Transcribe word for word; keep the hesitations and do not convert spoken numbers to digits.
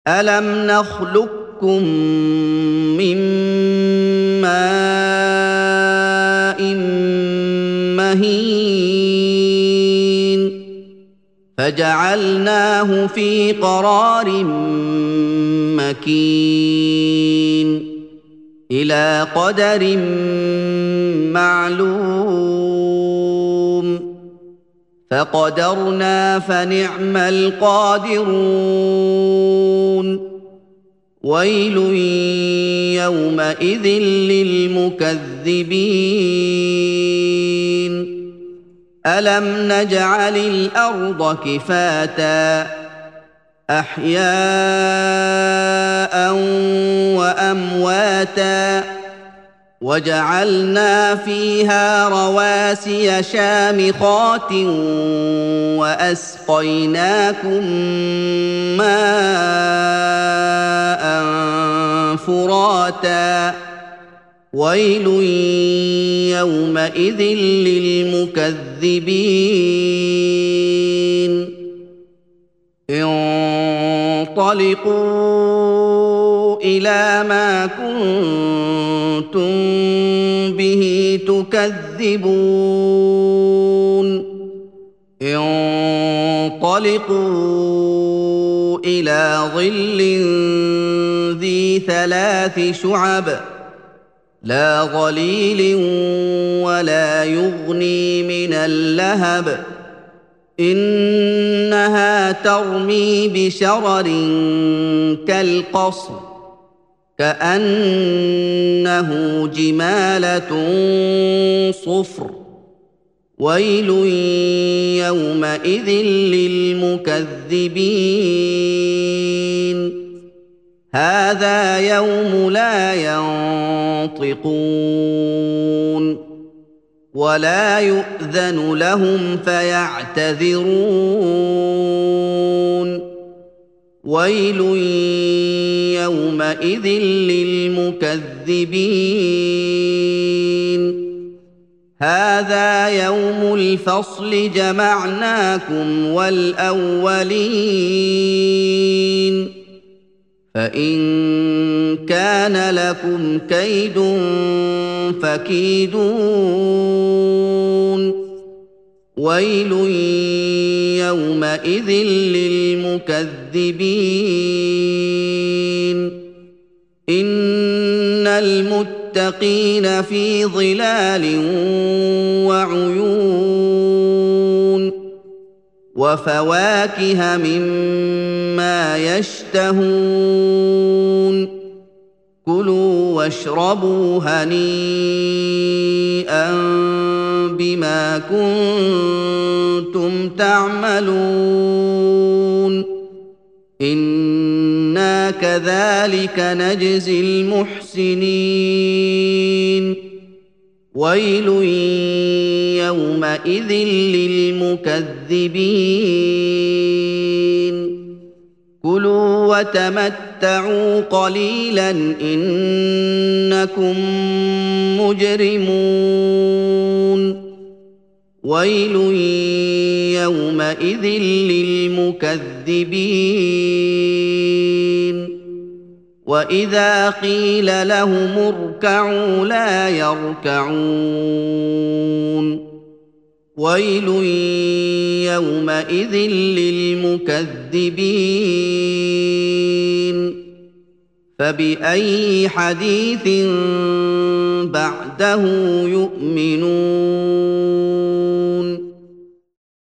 أَلَمْ نَخْلُقكُّم مِّن مَّاءٍ مَّهِينٍ فَجَعَلْنَاهُ فِي قَرَارٍ مَّكِينٍ إِلَىٰ قَدَرٍ مَّعْلُومٍ فَقَدَرْنَا فَنِعْمَ الْقَادِرُونَ وَيْلٌ يَوْمَئِذٍ لِّلْمُكَذِّبِينَ أَلَمْ نَجْعَلِ الْأَرْضَ كِفَاتًا أَحْيَاءً وَأَمْوَاتًا وَجَعَلْنَا فِيهَا رَوَاسِيَ شَامِخَاتٍ وَأَسْقَيْنَاكُم مَّاءً فُرَاتًا وَيْلٌ يَوْمَئِذٍ لِّلْمُكَذِّبِينَ انطَلِقُوا إِلَىٰ مَا كُنتُم بِهِ تُكَذِّبُونَ انطَلِقُوا إِلَىٰ ظِلٍّ ذِي ثَلَاثِ شُعَبٍ لَّا ظَلِيلٍ وَلَا يُغْنِي مِنَ اللَّهَبِ إِنَّهَا تَرْمِي بِشَرَرٍ كَالْقَصْرِ كَأَنَّهُ جِمَالَتٌ صُفْرٌ وَيْلٌ يَوْمَئِذٍ لِّلْمُكَذِّبِينَ هَٰذَا يَوْمُ لَا يَنطِقُونَ وَلَا يُؤْذَنُ لَهُمْ فَيَعْتَذِرُونَ وَيْلٌ يَوْمَئِذٍ لِّلْمُكَذِّبِينَ هَٰذَا يَوْمُ الْفَصْلِ جَمَعْنَاكُمْ وَالْأَوَّلِينَ فَإِن كَانَ لَكُمْ كَيْدٌ فَكِيدُونِ وَيْلٌ يَوْمَئِذٍ لِّلْمُكَذِّبِينَ إِنَّ الْمُتَّقِينَ فِي ظِلَالٍ وَعُيُونٍ وَفَوَاكِهَ مِمَّا يَشْتَهُونَ كُلُوا وَاشْرَبُوا هَنِيئًا بِمَا كُنتُمْ تَعْمَلُونَ إِنَّا كَذَٰلِكَ نَجْزِي الْمُحْسِنِينَ وَيْلٌ يَوْمَئِذٍ لِّلْمُكَذِّبِينَ كُلُوا وَتَمَتَّعُوا قَلِيلًا إِنَّكُم مُّجْرِمُونَ وَيْلٌ يَوْمَئِذٍ لِّلْمُكَذِّبِينَ وَإِذَا قِيلَ لَهُمُ ارْكَعُوا لَا يَرْكَعُونَ وَيْلٌ يَوْمَئِذٍ لِّلْمُكَذِّبِينَ فَبِأَيِّ حَدِيثٍ بَعْدَهُ يُؤْمِنُونَ